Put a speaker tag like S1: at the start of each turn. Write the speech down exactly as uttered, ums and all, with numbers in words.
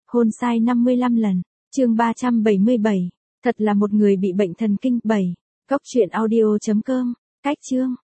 S1: Hôn sai năm mươi lăm lần. Chương ba trăm bảy mươi bảy. Thật là một người bị bệnh thần kinh. bảy. Cốc truyện audio chấm com. Cách chương.